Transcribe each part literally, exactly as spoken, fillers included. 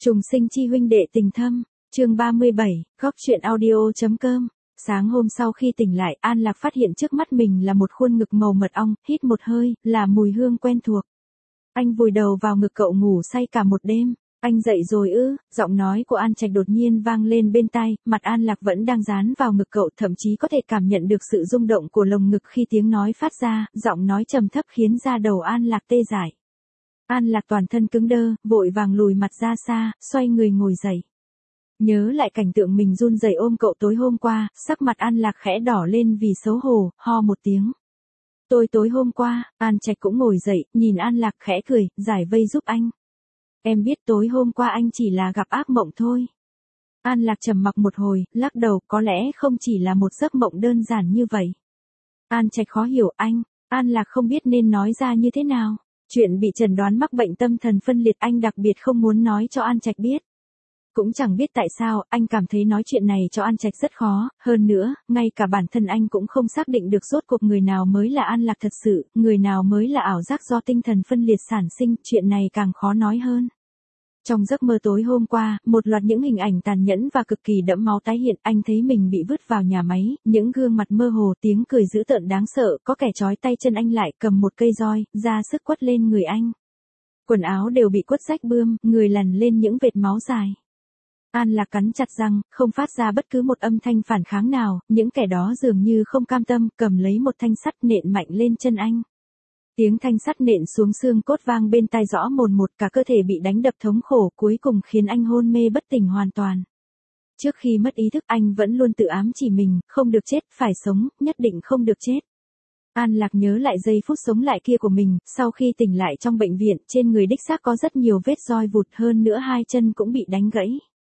Trùng sinh chi huynh đệ tình thâm, chương ba mươi bảy, góc truyện audio.com. Sáng hôm sau khi tỉnh lại, An Lạc phát hiện trước mắt mình là một khuôn ngực màu mật ong, hít một hơi, là mùi hương quen thuộc. Anh vùi đầu vào ngực cậu ngủ say cả một đêm. Anh dậy rồi ư? Giọng nói của An Trạch đột nhiên vang lên bên tai, mặt An Lạc vẫn đang dán vào ngực cậu, thậm chí có thể cảm nhận được sự rung động của lồng ngực khi tiếng nói phát ra, giọng nói trầm thấp khiến da đầu An Lạc tê dại. An Lạc toàn thân cứng đơ, vội vàng lùi mặt ra xa, xoay người ngồi dậy. Nhớ lại cảnh tượng mình run rẩy ôm cậu tối hôm qua, sắc mặt An Lạc khẽ đỏ lên vì xấu hổ, ho một tiếng. Tôi tối hôm qua, An Trạch cũng ngồi dậy, nhìn An Lạc khẽ cười, giải vây giúp anh. Em biết tối hôm qua anh chỉ là gặp ác mộng thôi. An Lạc trầm mặc một hồi, lắc đầu, có lẽ không chỉ là một giấc mộng đơn giản như vậy. An Trạch khó hiểu anh, An Lạc không biết nên nói ra như thế nào. Chuyện bị chẩn đoán mắc bệnh tâm thần phân liệt anh đặc biệt không muốn nói cho An Trạch biết. Cũng chẳng biết tại sao, anh cảm thấy nói chuyện này cho An Trạch rất khó, hơn nữa, ngay cả bản thân anh cũng không xác định được rốt cuộc người nào mới là An Lạc thật sự, người nào mới là ảo giác do tinh thần phân liệt sản sinh, chuyện này càng khó nói hơn. Trong giấc mơ tối hôm qua, một loạt những hình ảnh tàn nhẫn và cực kỳ đẫm máu tái hiện, anh thấy mình bị vứt vào nhà máy, những gương mặt mơ hồ, tiếng cười dữ tợn đáng sợ, có kẻ trói tay chân anh lại cầm một cây roi, ra sức quất lên người anh. Quần áo đều bị quất rách bươm, người lằn lên những vệt máu dài. An Lạc cắn chặt răng, không phát ra bất cứ một âm thanh phản kháng nào, những kẻ đó dường như không cam tâm, cầm lấy một thanh sắt nện mạnh lên chân anh. Tiếng thanh sắt nện xuống xương cốt vang bên tai rõ mồn một, cả cơ thể bị đánh đập thống khổ, cuối cùng khiến anh hôn mê bất tỉnh hoàn toàn. Trước khi mất ý thức anh vẫn luôn tự ám chỉ mình, không được chết, phải sống, nhất định không được chết. An Lạc nhớ lại giây phút sống lại kia của mình, sau khi tỉnh lại trong bệnh viện, trên người đích xác có rất nhiều vết roi vụt, hơn nữa hai chân cũng bị đánh gãy.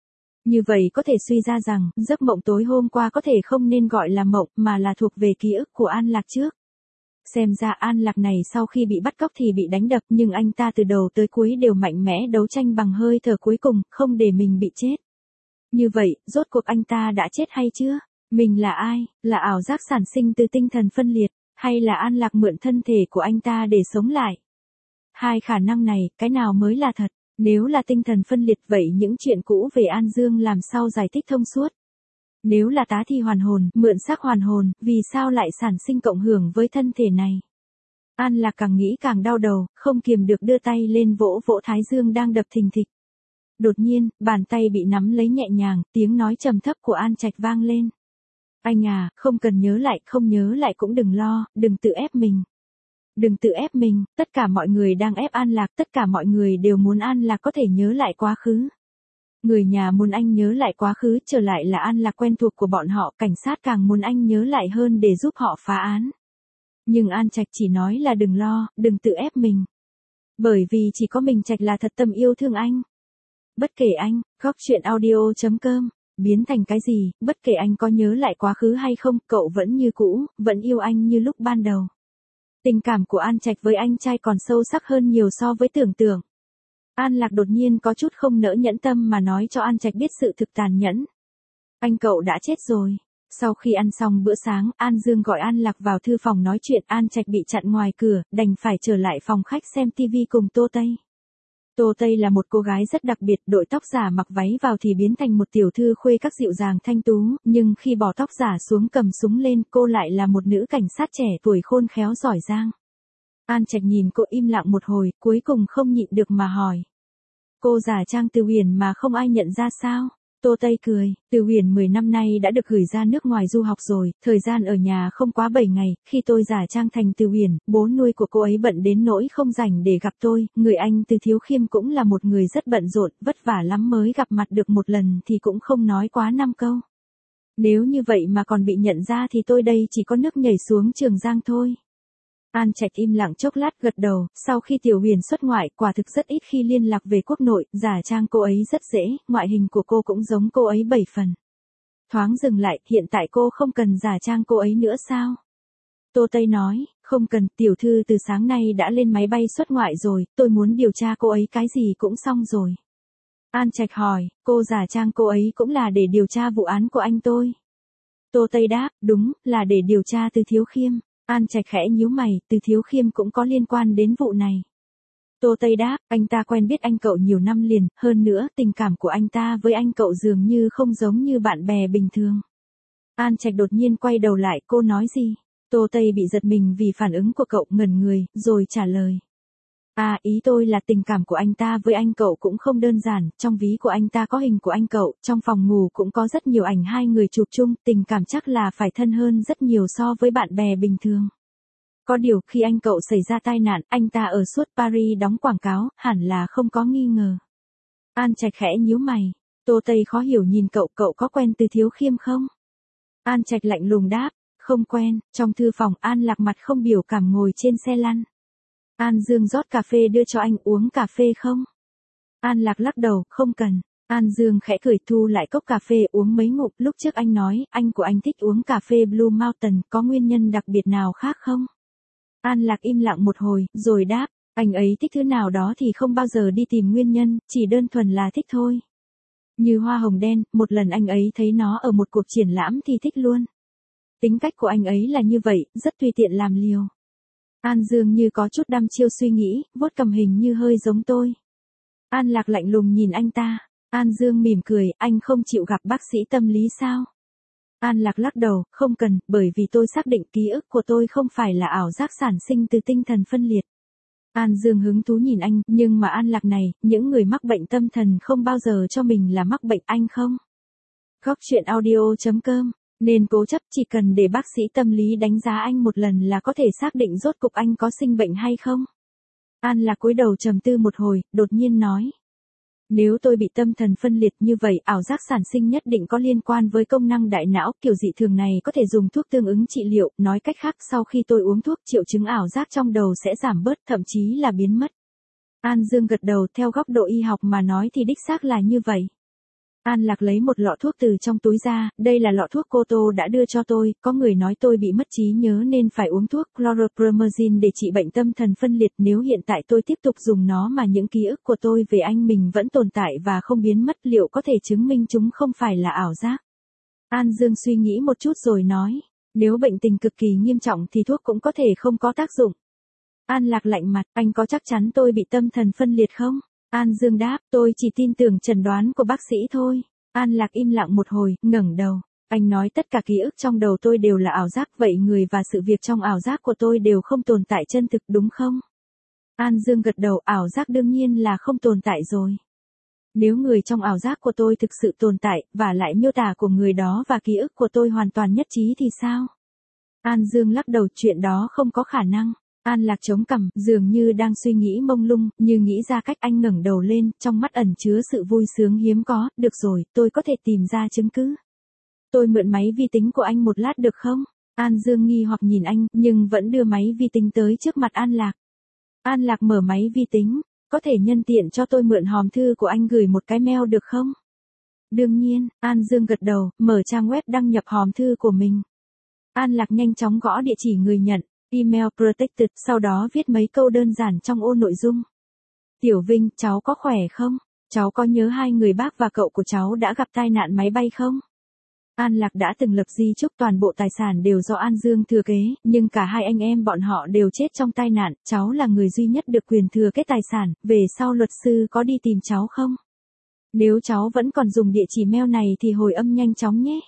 Như vậy có thể suy ra rằng, giấc mộng tối hôm qua có thể không nên gọi là mộng, mà là thuộc về ký ức của An Lạc trước. Xem ra An Lạc này sau khi bị bắt cóc thì bị đánh đập, nhưng anh ta từ đầu tới cuối đều mạnh mẽ đấu tranh bằng hơi thở cuối cùng, không để mình bị chết. Như vậy, rốt cuộc anh ta đã chết hay chưa? Mình là ai? Là ảo giác sản sinh từ tinh thần phân liệt, hay là An Lạc mượn thân thể của anh ta để sống lại? Hai khả năng này, cái nào mới là thật? Nếu là tinh thần phân liệt vậy những chuyện cũ về An Dương làm sao giải thích thông suốt? Nếu là tá thi hoàn hồn, mượn xác hoàn hồn, vì sao lại sản sinh cộng hưởng với thân thể này? An Lạc càng nghĩ càng đau đầu, không kiềm được đưa tay lên vỗ vỗ thái dương đang đập thình thịch. Đột nhiên, bàn tay bị nắm lấy nhẹ nhàng, tiếng nói trầm thấp của An Trạch vang lên. Anh à, không cần nhớ lại, không nhớ lại cũng đừng lo, đừng tự ép mình. Đừng tự ép mình, tất cả mọi người đang ép An Lạc, tất cả mọi người đều muốn An Lạc có thể nhớ lại quá khứ. Người nhà muốn anh nhớ lại quá khứ, trở lại là An Lạc quen thuộc của bọn họ, cảnh sát càng muốn anh nhớ lại hơn để giúp họ phá án. Nhưng An Trạch chỉ nói là đừng lo, đừng tự ép mình. Bởi vì chỉ có mình Trạch là thật tâm yêu thương anh. Bất kể anh, góc truyện audio.com, biến thành cái gì, bất kể anh có nhớ lại quá khứ hay không, cậu vẫn như cũ, vẫn yêu anh như lúc ban đầu. Tình cảm của An Trạch với anh trai còn sâu sắc hơn nhiều so với tưởng tượng. An Lạc đột nhiên có chút không nỡ nhẫn tâm mà nói cho An Trạch biết sự thực tàn nhẫn. Anh cậu đã chết rồi. Sau khi ăn xong bữa sáng, An Dương gọi An Lạc vào thư phòng nói chuyện, An Trạch bị chặn ngoài cửa, đành phải trở lại phòng khách xem tivi cùng Tô Tây. Tô Tây là một cô gái rất đặc biệt, đội tóc giả mặc váy vào thì biến thành một tiểu thư khuê các dịu dàng thanh tú, nhưng khi bỏ tóc giả xuống cầm súng lên, cô lại là một nữ cảnh sát trẻ tuổi khôn khéo giỏi giang. An Trạch nhìn cô im lặng một hồi, cuối cùng không nhịn được mà hỏi. Cô giả trang Từ Huyền mà không ai nhận ra sao? Tô Tây cười, Từ Huyền mười năm nay đã được gửi ra nước ngoài du học rồi, thời gian ở nhà không quá bảy ngày, khi tôi giả trang thành Từ Huyền, bố nuôi của cô ấy bận đến nỗi không rảnh để gặp tôi, người anh Từ Thiếu Khiêm cũng là một người rất bận rộn, vất vả lắm mới gặp mặt được một lần thì cũng không nói quá năm câu. Nếu như vậy mà còn bị nhận ra thì tôi đây chỉ có nước nhảy xuống Trường Giang thôi. An Trạch im lặng chốc lát gật đầu, sau khi Tiểu Huyền xuất ngoại, quả thực rất ít khi liên lạc về quốc nội, giả trang cô ấy rất dễ, ngoại hình của cô cũng giống cô ấy bảy phần. Thoáng dừng lại, hiện tại cô không cần giả trang cô ấy nữa sao? Tô Tây nói, không cần, tiểu thư từ sáng nay đã lên máy bay xuất ngoại rồi, tôi muốn điều tra cô ấy cái gì cũng xong rồi. An Trạch hỏi, cô giả trang cô ấy cũng là để điều tra vụ án của anh tôi. Tô Tây đáp, đúng, là để điều tra Từ Thiếu Khiêm. An Trạch khẽ nhíu mày, Từ Thiếu Khiêm cũng có liên quan đến vụ này. Tô Tây đáp, anh ta quen biết anh cậu nhiều năm liền, hơn nữa tình cảm của anh ta với anh cậu dường như không giống như bạn bè bình thường. An Trạch đột nhiên quay đầu lại, cô nói gì? Tô Tây bị giật mình vì phản ứng của cậu, ngẩn người, rồi trả lời. À, ý tôi là tình cảm của anh ta với anh cậu cũng không đơn giản, trong ví của anh ta có hình của anh cậu, trong phòng ngủ cũng có rất nhiều ảnh hai người chụp chung, tình cảm chắc là phải thân hơn rất nhiều so với bạn bè bình thường. Có điều khi anh cậu xảy ra tai nạn, anh ta ở suốt Paris đóng quảng cáo, hẳn là không có nghi ngờ. An Trạch khẽ nhíu mày. Tô Tây khó hiểu nhìn cậu, cậu có quen Từ Thiếu Khiêm không? An Trạch lạnh lùng đáp, không quen. Trong thư phòng, An Lạc mặt không biểu cảm ngồi trên xe lăn. An Dương rót cà phê đưa cho anh, uống cà phê không? An Lạc lắc đầu, không cần. An Dương khẽ cười thu lại cốc cà phê uống mấy ngụm, lúc trước anh nói, anh của anh thích uống cà phê Blue Mountain, có nguyên nhân đặc biệt nào khác không? An Lạc im lặng một hồi, rồi đáp, anh ấy thích thứ nào đó thì không bao giờ đi tìm nguyên nhân, chỉ đơn thuần là thích thôi. Như hoa hồng đen, một lần anh ấy thấy nó ở một cuộc triển lãm thì thích luôn. Tính cách của anh ấy là như vậy, rất tùy tiện làm liều. An Dương như có chút đăm chiêu suy nghĩ, vuốt cầm hình như hơi giống tôi. An Lạc lạnh lùng nhìn anh ta. An Dương mỉm cười, anh không chịu gặp bác sĩ tâm lý sao? An Lạc lắc đầu, không cần, bởi vì tôi xác định ký ức của tôi không phải là ảo giác sản sinh từ tinh thần phân liệt. An Dương hứng thú nhìn anh, nhưng mà An Lạc này, những người mắc bệnh tâm thần không bao giờ cho mình là mắc bệnh, anh không? Góc truyện audio chấm com, nên cố chấp, chỉ cần để bác sĩ tâm lý đánh giá anh một lần là có thể xác định rốt cục anh có sinh bệnh hay không? An Lạc cúi đầu trầm tư một hồi, đột nhiên nói. Nếu tôi bị tâm thần phân liệt như vậy, ảo giác sản sinh nhất định có liên quan với công năng đại não, kiểu dị thường này có thể dùng thuốc tương ứng trị liệu, nói cách khác sau khi tôi uống thuốc triệu chứng ảo giác trong đầu sẽ giảm bớt, thậm chí là biến mất. An Dương gật đầu, theo góc độ y học mà nói thì đích xác là như vậy. An Lạc lấy một lọ thuốc từ trong túi ra, đây là lọ thuốc cô Tô đã đưa cho tôi, có người nói tôi bị mất trí nhớ nên phải uống thuốc chlorpromazine để trị bệnh tâm thần phân liệt, nếu hiện tại tôi tiếp tục dùng nó mà những ký ức của tôi về anh mình vẫn tồn tại và không biến mất, liệu có thể chứng minh chúng không phải là ảo giác? An Dương suy nghĩ một chút rồi nói, nếu bệnh tình cực kỳ nghiêm trọng thì thuốc cũng có thể không có tác dụng. An Lạc lạnh mặt, anh có chắc chắn tôi bị tâm thần phân liệt không? An Dương đáp, tôi chỉ tin tưởng chẩn đoán của bác sĩ thôi. An Lạc im lặng một hồi, ngẩng đầu. Anh nói tất cả ký ức trong đầu tôi đều là ảo giác, vậy người và sự việc trong ảo giác của tôi đều không tồn tại chân thực đúng không? An Dương gật đầu, ảo giác đương nhiên là không tồn tại rồi. Nếu người trong ảo giác của tôi thực sự tồn tại, và lại miêu tả của người đó và ký ức của tôi hoàn toàn nhất trí thì sao? An Dương lắc đầu, chuyện đó không có khả năng. An Lạc chống cằm, dường như đang suy nghĩ mông lung, như nghĩ ra cách. Anh ngẩng đầu lên, trong mắt ẩn chứa sự vui sướng hiếm có, được rồi, tôi có thể tìm ra chứng cứ. Tôi mượn máy vi tính của anh một lát được không? An Dương nghi hoặc nhìn anh, nhưng vẫn đưa máy vi tính tới trước mặt An Lạc. An Lạc mở máy vi tính, có thể nhân tiện cho tôi mượn hòm thư của anh gửi một cái mail được không? Đương nhiên, An Dương gật đầu, mở trang web đăng nhập hòm thư của mình. An Lạc nhanh chóng gõ địa chỉ người nhận. Email protected, sau đó viết mấy câu đơn giản trong ô nội dung. Tiểu Vinh, cháu có khỏe không? Cháu có nhớ hai người bác và cậu của cháu đã gặp tai nạn máy bay không? An Lạc đã từng lập di chúc toàn bộ tài sản đều do An Dương thừa kế, nhưng cả hai anh em bọn họ đều chết trong tai nạn, cháu là người duy nhất được quyền thừa kế tài sản, về sau luật sư có đi tìm cháu không? Nếu cháu vẫn còn dùng địa chỉ mail này thì hồi âm nhanh chóng nhé.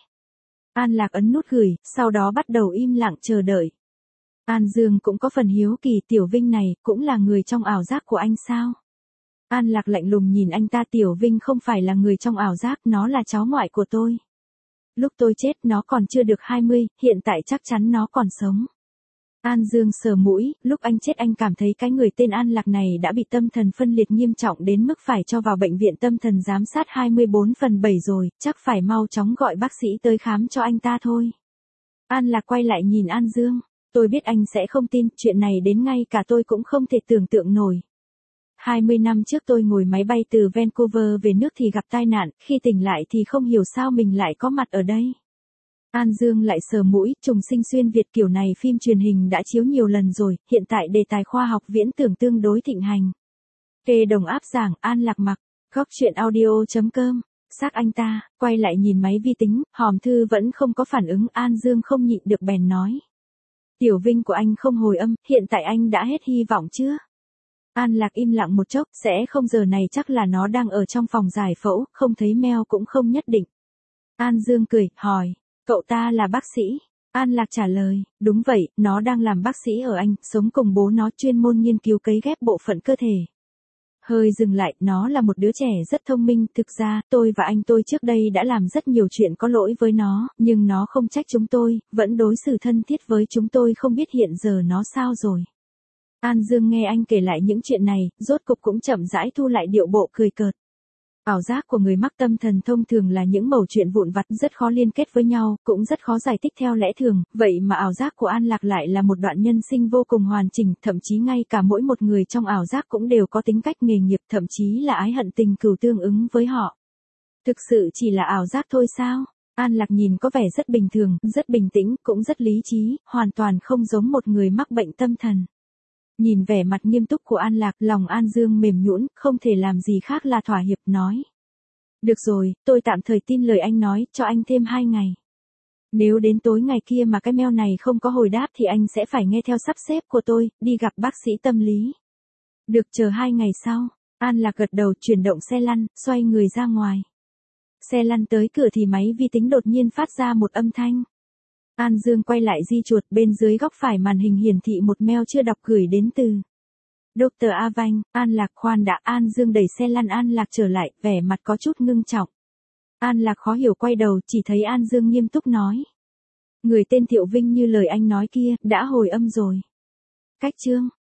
An Lạc ấn nút gửi, sau đó bắt đầu im lặng chờ đợi. An Dương cũng có phần hiếu kỳ, Tiểu Vinh này, cũng là người trong ảo giác của anh sao? An Lạc lạnh lùng nhìn anh ta, Tiểu Vinh không phải là người trong ảo giác, nó là cháu ngoại của tôi. Lúc tôi chết nó còn chưa được hai mươi, hiện tại chắc chắn nó còn sống. An Dương sờ mũi, lúc anh chết anh cảm thấy cái người tên An Lạc này đã bị tâm thần phân liệt nghiêm trọng đến mức phải cho vào bệnh viện tâm thần giám sát hai mươi bốn phần bảy rồi, chắc phải mau chóng gọi bác sĩ tới khám cho anh ta thôi. An Lạc quay lại nhìn An Dương. Tôi biết anh sẽ không tin, chuyện này đến ngay cả tôi cũng không thể tưởng tượng nổi. hai mươi năm trước tôi ngồi máy bay từ Vancouver về nước thì gặp tai nạn, khi tỉnh lại thì không hiểu sao mình lại có mặt ở đây. An Dương lại sờ mũi, trùng sinh xuyên Việt kiểu này phim truyền hình đã chiếu nhiều lần rồi, hiện tại đề tài khoa học viễn tưởng tương đối thịnh hành. Kê đồng áp giảng, An Lạc mặc, góc truyện audio chấm com. Xác anh ta, quay lại nhìn máy vi tính, hòm thư vẫn không có phản ứng, An Dương không nhịn được bèn nói. Tiểu Vinh của anh không hồi âm, hiện tại anh đã hết hy vọng chưa? An Lạc im lặng một chốc, sẽ không, giờ này chắc là nó đang ở trong phòng giải phẫu, không thấy mail cũng không nhất định. An Dương cười, hỏi, cậu ta là bác sĩ? An Lạc trả lời, đúng vậy, nó đang làm bác sĩ ở Anh, sống cùng bố nó, chuyên môn nghiên cứu cấy ghép bộ phận cơ thể. Hơi dừng lại, nó là một đứa trẻ rất thông minh, thực ra, tôi và anh tôi trước đây đã làm rất nhiều chuyện có lỗi với nó, nhưng nó không trách chúng tôi, vẫn đối xử thân thiết với chúng tôi, không biết hiện giờ nó sao rồi. An Dương nghe anh kể lại những chuyện này, rốt cục cũng chậm rãi thu lại điệu bộ cười cợt. Ảo giác của người mắc tâm thần thông thường là những mẩu chuyện vụn vặt rất khó liên kết với nhau, cũng rất khó giải thích theo lẽ thường, vậy mà ảo giác của An Lạc lại là một đoạn nhân sinh vô cùng hoàn chỉnh, thậm chí ngay cả mỗi một người trong ảo giác cũng đều có tính cách nghề nghiệp, thậm chí là ái hận tình cừu tương ứng với họ. Thực sự chỉ là ảo giác thôi sao? An Lạc nhìn có vẻ rất bình thường, rất bình tĩnh, cũng rất lý trí, hoàn toàn không giống một người mắc bệnh tâm thần. Nhìn vẻ mặt nghiêm túc của An Lạc, lòng An Dương mềm nhũn, không thể làm gì khác là thỏa hiệp, nói. Được rồi, tôi tạm thời tin lời anh nói, cho anh thêm hai ngày. Nếu đến tối ngày kia mà cái mail này không có hồi đáp thì anh sẽ phải nghe theo sắp xếp của tôi, đi gặp bác sĩ tâm lý. Được, chờ hai ngày sau. An Lạc gật đầu, chuyển động xe lăn, xoay người ra ngoài. Xe lăn tới cửa thì máy vi tính đột nhiên phát ra một âm thanh. An Dương quay lại di chuột, bên dưới góc phải màn hình hiển thị một mail chưa đọc gửi đến từ Doctor A Vanh. An Lạc, khoan đã. An Dương đẩy xe lăn An Lạc trở lại, vẻ mặt có chút ngưng trọng. An Lạc khó hiểu quay đầu, chỉ thấy An Dương nghiêm túc nói. Người tên Thiệu Vinh như lời anh nói kia, đã hồi âm rồi. Cách chương